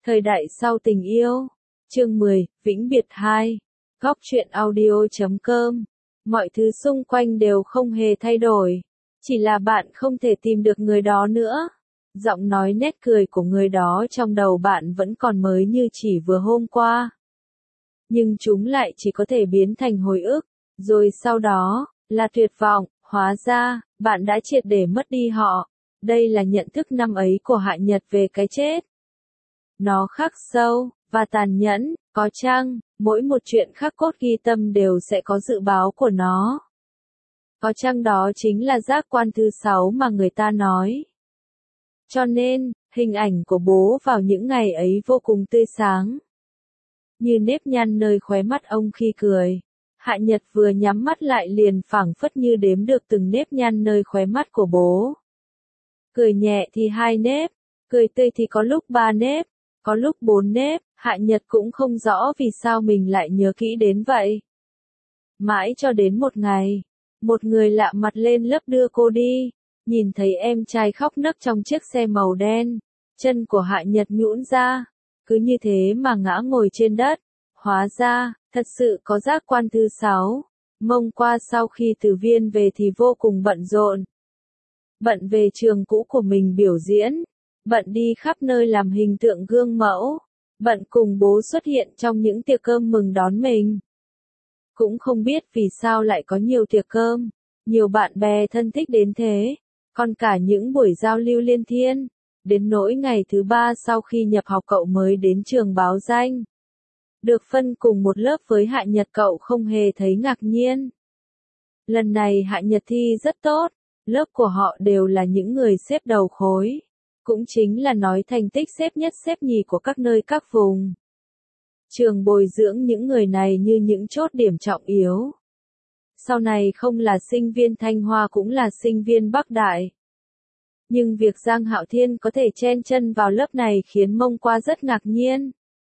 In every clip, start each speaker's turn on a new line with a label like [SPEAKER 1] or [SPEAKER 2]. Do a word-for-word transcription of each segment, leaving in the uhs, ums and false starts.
[SPEAKER 1] Thời đại sau tình yêu. Chương mười, Vĩnh biệt hai. Góc truyện audio chấm com. Mọi thứ xung quanh đều không hề thay đổi. Chỉ là bạn không thể tìm được người đó nữa. Giọng nói nét cười của người đó trong đầu bạn vẫn còn mới như chỉ vừa hôm qua. Nhưng chúng lại chỉ có thể biến thành hồi ức. Rồi sau đó, là tuyệt vọng. Hóa ra, bạn đã triệt để mất đi họ. Đây là nhận thức năm ấy của Hạ Nhật về cái chết. Nó khắc sâu, và tàn nhẫn, có chăng, mỗi một chuyện khắc cốt ghi tâm đều sẽ có dự báo của nó. Có chăng đó chính là giác quan thứ sáu mà người ta nói. Cho nên, hình ảnh của bố vào những ngày ấy vô cùng tươi sáng. Như nếp nhăn nơi khóe mắt ông khi cười. Hạ Nhật vừa nhắm mắt lại liền phảng phất như đếm được từng nếp nhăn nơi khóe mắt của bố. Cười nhẹ thì hai nếp, cười tươi thì có lúc ba nếp, có lúc bốn nếp, Hạ Nhật cũng không rõ vì sao mình lại nhớ kỹ đến vậy. Mãi cho đến một ngày, một người lạ mặt lên lớp đưa cô đi, nhìn thấy em trai khóc nấc trong chiếc xe màu đen, chân của Hạ Nhật nhũn ra, cứ như thế mà ngã ngồi trên đất. Hóa ra, thật sự có giác quan thứ sáu. Mông qua sau khi từ Viên về thì vô cùng bận rộn. Bận về trường cũ của mình biểu diễn, bận đi khắp nơi làm hình tượng gương mẫu, bận cùng bố xuất hiện trong những tiệc cơm mừng đón mình. Cũng không biết vì sao lại có nhiều tiệc cơm, nhiều bạn bè thân thích đến thế, còn cả những buổi giao lưu liên thiên, đến nỗi ngày thứ ba sau khi nhập học cậu mới đến trường báo danh. Được phân cùng một lớp với Hạ Nhật cậu không hề thấy ngạc nhiên. Lần này Hạ Nhật thi rất tốt, lớp của họ đều là những người xếp đầu khối. Cũng chính là nói thành tích xếp nhất xếp nhì của các nơi các vùng. Trường bồi dưỡng những người này như những chốt điểm trọng yếu. Sau này không là sinh viên Thanh Hoa cũng là sinh viên Bắc Đại. Nhưng việc Giang Hạo Thiên có thể chen chân vào lớp này khiến Mông Qua rất ngạc nhiên.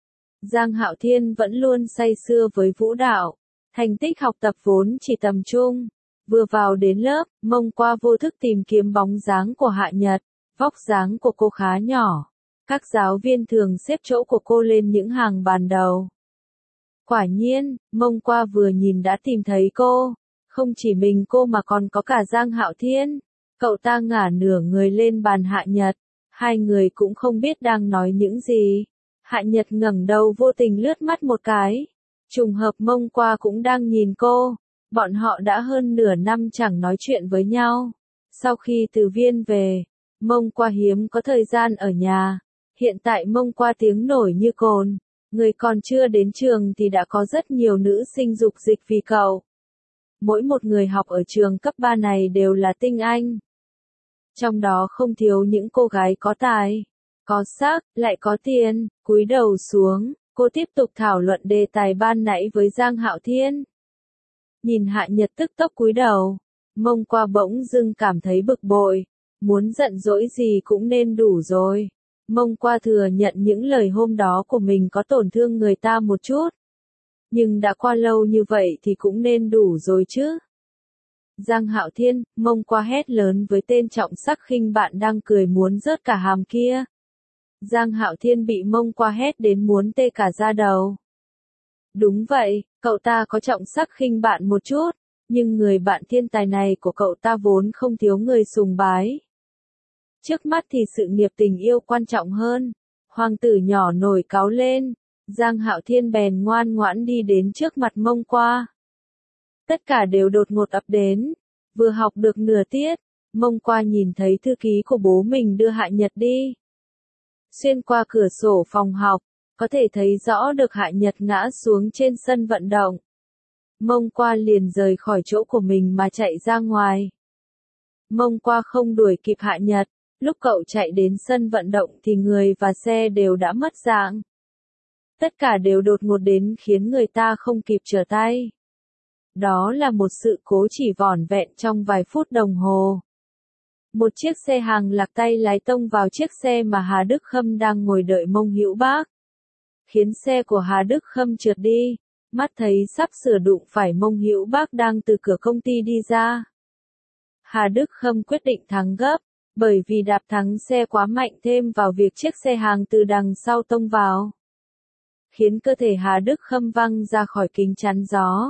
[SPEAKER 1] Giang Hạo Thiên vẫn luôn say sưa với vũ đạo, thành tích học tập vốn chỉ tầm trung. Vừa vào đến lớp, Mông Qua vô thức tìm kiếm bóng dáng của Hạ Nhật, vóc dáng của cô khá nhỏ. Các giáo viên thường xếp chỗ của cô lên những hàng bàn đầu. Quả nhiên, Mông Qua vừa nhìn đã tìm thấy cô, không chỉ mình cô mà còn có cả Giang Hạo Thiên. Cậu ta ngả nửa người lên bàn Hạ Nhật, hai người cũng không biết đang nói những gì. Hạ Nhật ngẩng đầu vô tình lướt mắt một cái. Trùng hợp Mông Qua cũng đang nhìn cô. Bọn họ đã hơn nửa năm chẳng nói chuyện với nhau. Sau khi từ Viên về, Mông Qua hiếm có thời gian ở nhà. Hiện tại Mông Qua tiếng nổi như cồn. Người còn chưa đến trường thì đã có rất nhiều nữ sinh dục dịch vì cậu. Mỗi một người học ở trường cấp ba này đều là tinh anh. Trong đó không thiếu những cô gái có tài, có sắc, lại có tiền. Cúi đầu xuống, cô tiếp tục thảo luận đề tài ban nãy với Giang Hạo Thiên. Nhìn Hạ Nhật tức tốc cúi đầu, Mông Qua bỗng dưng cảm thấy bực bội, muốn giận dỗi gì cũng nên đủ rồi. Mông Qua thừa nhận những lời hôm đó của mình có tổn thương người ta một chút. Nhưng đã qua lâu như vậy thì cũng nên đủ rồi chứ. Giang Hạo Thiên, Mông Qua hét lớn với tên trọng sắc khinh bạn đang cười muốn rớt cả hàm kia. Giang Hạo Thiên bị Mông Qua hét đến muốn tê cả da đầu. Đúng vậy, cậu ta có trọng sắc khinh bạn một chút, nhưng người bạn thiên tài này của cậu ta vốn không thiếu người sùng bái. Trước mắt thì sự nghiệp tình yêu quan trọng hơn. Hoàng tử nhỏ nổi cáu lên, Giang Hạo Thiên bèn ngoan ngoãn đi đến trước mặt Mông Qua. Tất cả đều đột ngột ập đến. Vừa học được nửa tiết, Mông Qua nhìn thấy thư ký của bố mình đưa Hạ Nhật đi. Xuyên qua cửa sổ phòng học, có thể thấy rõ được Hạ Nhật ngã xuống trên sân vận động. Mông Qua liền rời khỏi chỗ của mình mà chạy ra ngoài. Mông Qua không đuổi kịp Hạ Nhật, lúc cậu chạy đến sân vận động thì người và xe đều đã mất dạng. Tất cả đều đột ngột đến khiến người ta không kịp trở tay. Đó là một sự cố chỉ vỏn vẹn trong vài phút đồng hồ. Một chiếc xe hàng lạc tay lái tông vào chiếc xe mà Hà Đức Khâm đang ngồi đợi Mông Hữu Bác. Khiến xe của Hà Đức Khâm trượt đi, mắt thấy sắp sửa đụng phải Mông Hữu Bác đang từ cửa công ty đi ra. Hà Đức Khâm quyết định thắng gấp, Bởi vì đạp thắng xe quá mạnh thêm vào việc chiếc xe hàng từ đằng sau tông vào, khiến cơ thể Hà Đức Khâm văng ra khỏi kính chắn gió.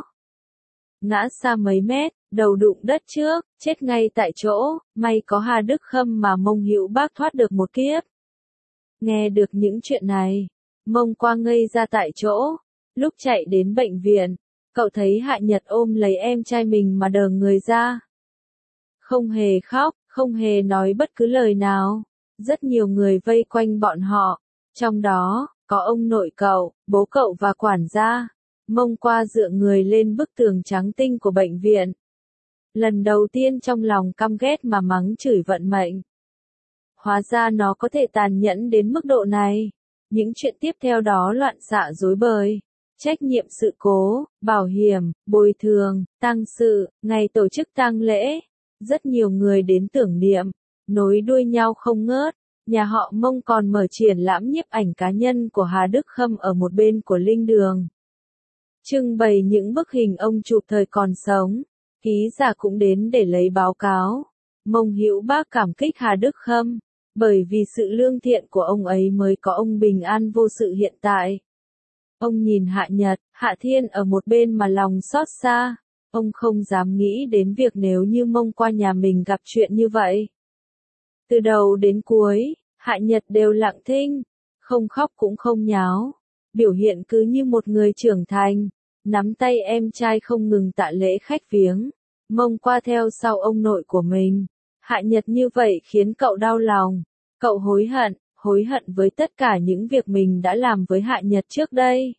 [SPEAKER 1] Ngã xa mấy mét, đầu đụng đất trước, chết ngay tại chỗ, may có Hà Đức Khâm mà Mông Hữu Bác thoát được một kiếp. Nghe được những chuyện này, Mông Qua ngây ra tại chỗ. Lúc chạy đến bệnh viện, cậu thấy Hạ Nhật ôm lấy em trai mình mà đờ người ra. Không hề khóc, không hề nói bất cứ lời nào. Rất nhiều người vây quanh bọn họ, trong đó, có ông nội cậu, bố cậu và quản gia. Mông Qua dựa người lên bức tường trắng tinh của bệnh viện. Lần đầu tiên trong lòng căm ghét mà mắng chửi vận mệnh. Hóa ra nó có thể tàn nhẫn đến mức độ này. Những chuyện tiếp theo đó loạn xạ rối bời. Trách nhiệm sự cố, bảo hiểm, bồi thường, tang sự, ngày tổ chức tang lễ. Rất nhiều người đến tưởng niệm, nối đuôi nhau không ngớt. Nhà họ Mông còn mở triển lãm nhiếp ảnh cá nhân của Hà Đức Khâm ở một bên của linh đường. Trưng bày những bức hình ông chụp thời còn sống. Ký giả cũng đến để lấy báo cáo. Mông Hữu Bác cảm kích Hà Đức Khâm, bởi vì sự lương thiện của ông ấy mới có ông bình an vô sự hiện tại. Ông nhìn Hạ Nhật, Hạ Thiên ở một bên mà lòng xót xa. Ông không dám nghĩ đến việc nếu như Mông Qua nhà mình gặp chuyện như vậy. Từ đầu đến cuối, Hạ Nhật đều lặng thinh, không khóc cũng không nháo. Biểu hiện cứ như một người trưởng thành, nắm tay em trai không ngừng tạ lễ khách viếng. Mông Qua theo sau ông nội của mình. Hạ Nhật như vậy khiến cậu đau lòng. Cậu hối hận, hối hận với tất cả những việc mình đã làm với Hạ Nhật trước đây.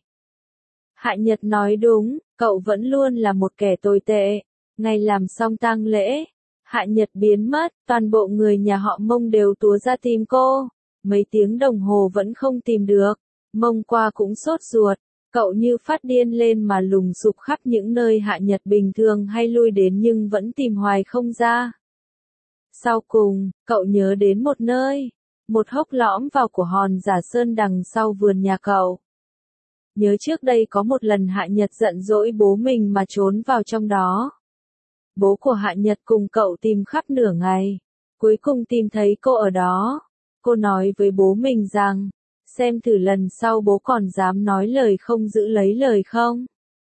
[SPEAKER 1] Hạ Nhật nói đúng, cậu vẫn luôn là một kẻ tồi tệ. Ngày làm xong tang lễ, Hạ Nhật biến mất, toàn bộ người nhà họ Mông đều túa ra tìm cô. Mấy tiếng đồng hồ vẫn không tìm được. Mông Qua cũng sốt ruột, cậu như phát điên lên mà lùng sục khắp những nơi Hạ Nhật bình thường hay lui đến nhưng vẫn tìm hoài không ra. Sau cùng, cậu nhớ đến một nơi, một hốc lõm vào của hòn Giả Sơn đằng sau vườn nhà cậu. Nhớ trước đây có một lần Hạ Nhật giận dỗi bố mình mà trốn vào trong đó. Bố của Hạ Nhật cùng cậu tìm khắp nửa ngày, cuối cùng tìm thấy cô ở đó. Cô nói với bố mình rằng, xem thử lần sau bố còn dám nói lời không giữ lấy lời không.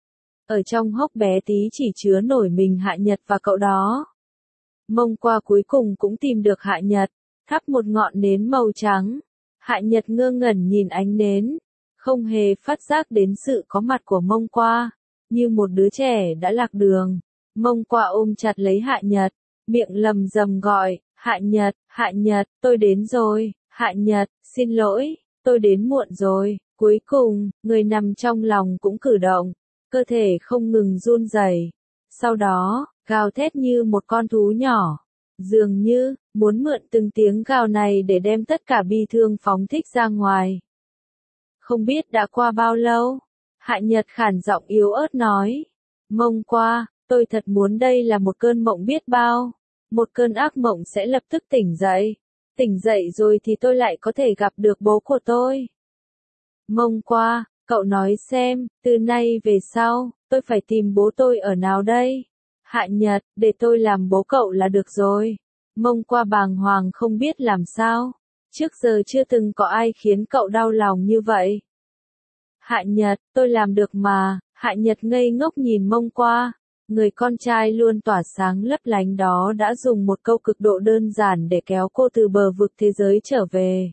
[SPEAKER 1] Ở trong hốc bé tí chỉ chứa nổi mình Hạ Nhật và cậu đó. Mông Qua cuối cùng cũng tìm được Hạ Nhật, thắp một ngọn nến màu trắng. Hạ Nhật ngơ ngẩn nhìn ánh nến, không hề phát giác đến sự có mặt của Mông Qua, như một đứa trẻ đã lạc đường. Mông Qua ôm chặt lấy Hạ Nhật, miệng lầm rầm gọi, Hạ Nhật, Hạ Nhật, tôi đến rồi, Hạ Nhật, xin lỗi, tôi đến muộn rồi. Cuối cùng, người nằm trong lòng cũng cử động, cơ thể không ngừng run rẩy. Sau đó, gào thét như một con thú nhỏ, dường như muốn mượn từng tiếng gào này để đem tất cả bi thương phóng thích ra ngoài. Không biết đã qua bao lâu, Hạ Nhật khản giọng yếu ớt nói, Mông Qua, tôi thật muốn đây là một cơn mộng biết bao, một cơn ác mộng sẽ lập tức tỉnh dậy, tỉnh dậy rồi thì tôi lại có thể gặp được bố của tôi. Mông Qua, cậu nói xem, từ nay về sau, tôi phải tìm bố tôi ở nào đây? Hạ Nhật, để tôi làm bố cậu là được rồi. Mông Qua bàng hoàng không biết làm sao. Trước giờ chưa từng có ai khiến cậu đau lòng như vậy. Hạ Nhật, tôi làm được mà. Hạ Nhật ngây ngốc nhìn Mông Qua. Người con trai luôn tỏa sáng lấp lánh đó đã dùng một câu cực độ đơn giản để kéo cô từ bờ vực thế giới trở về.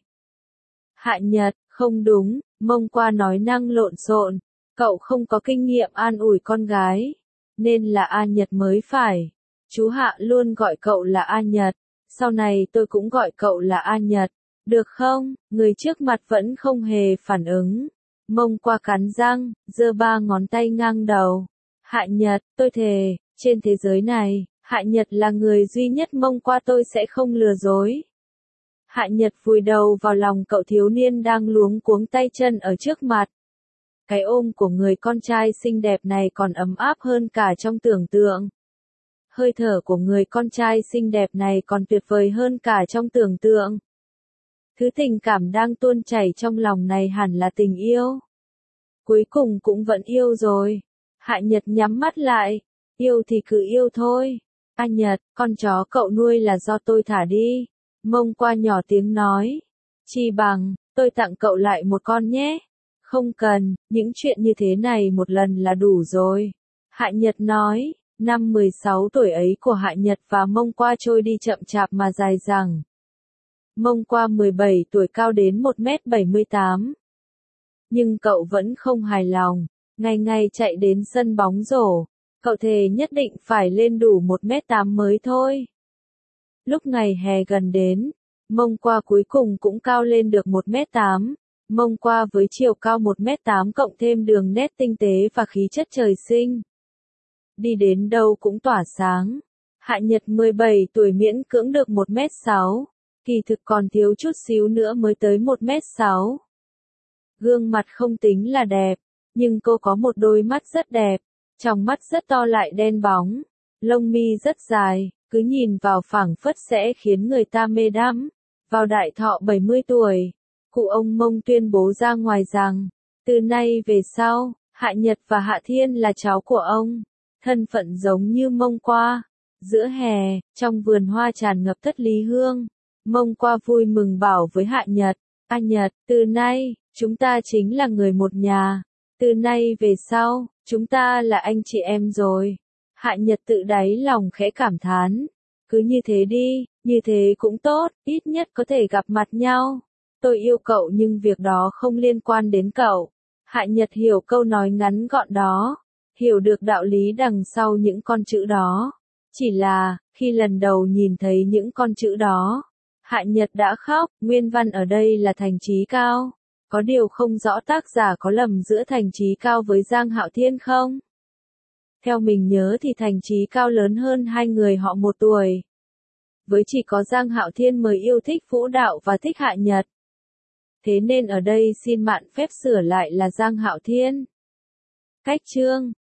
[SPEAKER 1] Hạ Nhật, không đúng, Mông Qua nói năng lộn xộn. Cậu không có kinh nghiệm an ủi con gái, nên là A Nhật mới phải. Chú Hạ luôn gọi cậu là A Nhật, sau này tôi cũng gọi cậu là A Nhật, được không? Người trước mặt vẫn không hề phản ứng. Mông Qua cắn răng, giơ ba ngón tay ngang đầu. Hạ Nhật, tôi thề, trên thế giới này, Hạ Nhật là người duy nhất Mông Qua tôi sẽ không lừa dối. Hạ Nhật vùi đầu vào lòng cậu thiếu niên đang luống cuống tay chân ở trước mặt. Cái ôm của người con trai xinh đẹp này còn ấm áp hơn cả trong tưởng tượng. Hơi thở của người con trai xinh đẹp này còn tuyệt vời hơn cả trong tưởng tượng. Thứ tình cảm đang tuôn chảy trong lòng này hẳn là tình yêu. Cuối cùng cũng vẫn yêu rồi. Hạ Nhật nhắm mắt lại. Yêu thì cứ yêu thôi. A Nhật, con chó cậu nuôi là do tôi thả đi. Mông Qua nhỏ tiếng nói. Chi bằng, tôi tặng cậu lại một con nhé. Không cần, những chuyện như thế này một lần là đủ rồi. Hạ Nhật nói, năm mười sáu tuổi ấy của Hạ Nhật và Mông Qua trôi đi chậm chạp mà dài dẳng. Mông Qua mười bảy tuổi cao đến một mét bảy mươi tám. Nhưng cậu vẫn không hài lòng, ngày ngày chạy đến sân bóng rổ. Cậu thề nhất định phải lên đủ một mét tám mới thôi. Lúc ngày hè gần đến, Mông Qua cuối cùng cũng cao lên được một mét tám. Mông Qua với chiều cao một mét tám cộng thêm đường nét tinh tế và khí chất trời sinh. Đi đến đâu cũng tỏa sáng. Hạ Nhật mười bảy tuổi miễn cưỡng được một mét sáu. Kỳ thực còn thiếu chút xíu nữa mới tới một mét sáu. Gương mặt không tính là đẹp, nhưng cô có một đôi mắt rất đẹp. Trong mắt rất to lại đen bóng. Lông mi rất dài, cứ nhìn vào phảng phất sẽ khiến người ta mê đắm. Vào đại thọ bảy mươi tuổi, cụ ông Mông tuyên bố ra ngoài rằng, từ nay về sau, Hạ Nhật và Hạ Thiên là cháu của ông. Thân phận giống như Mông Qua. Giữa hè, trong vườn hoa tràn ngập thất lý hương, Mông Qua vui mừng bảo với Hạ Nhật, A Nhật, từ nay, chúng ta chính là người một nhà. Từ nay về sau, chúng ta là anh chị em rồi. Hạ Nhật tự đáy lòng khẽ cảm thán. Cứ như thế đi, như thế cũng tốt, ít nhất có thể gặp mặt nhau. Tôi yêu cậu nhưng việc đó không liên quan đến cậu. Hạ Nhật hiểu câu nói ngắn gọn đó, hiểu được đạo lý đằng sau những con chữ đó. Chỉ là, khi lần đầu nhìn thấy những con chữ đó, Hạ Nhật đã khóc. Nguyên văn ở đây là Thành Chí Cao. Có điều không rõ tác giả có lầm giữa Thành Chí Cao với Giang Hạo Thiên không? Theo mình nhớ thì Thành Chí Cao lớn hơn hai người họ một tuổi. Với chỉ có Giang Hạo Thiên mới yêu thích vũ đạo và thích Hạ Nhật. Thế nên ở đây xin mạn phép sửa lại là Giang Hạo Thiên. Cách chương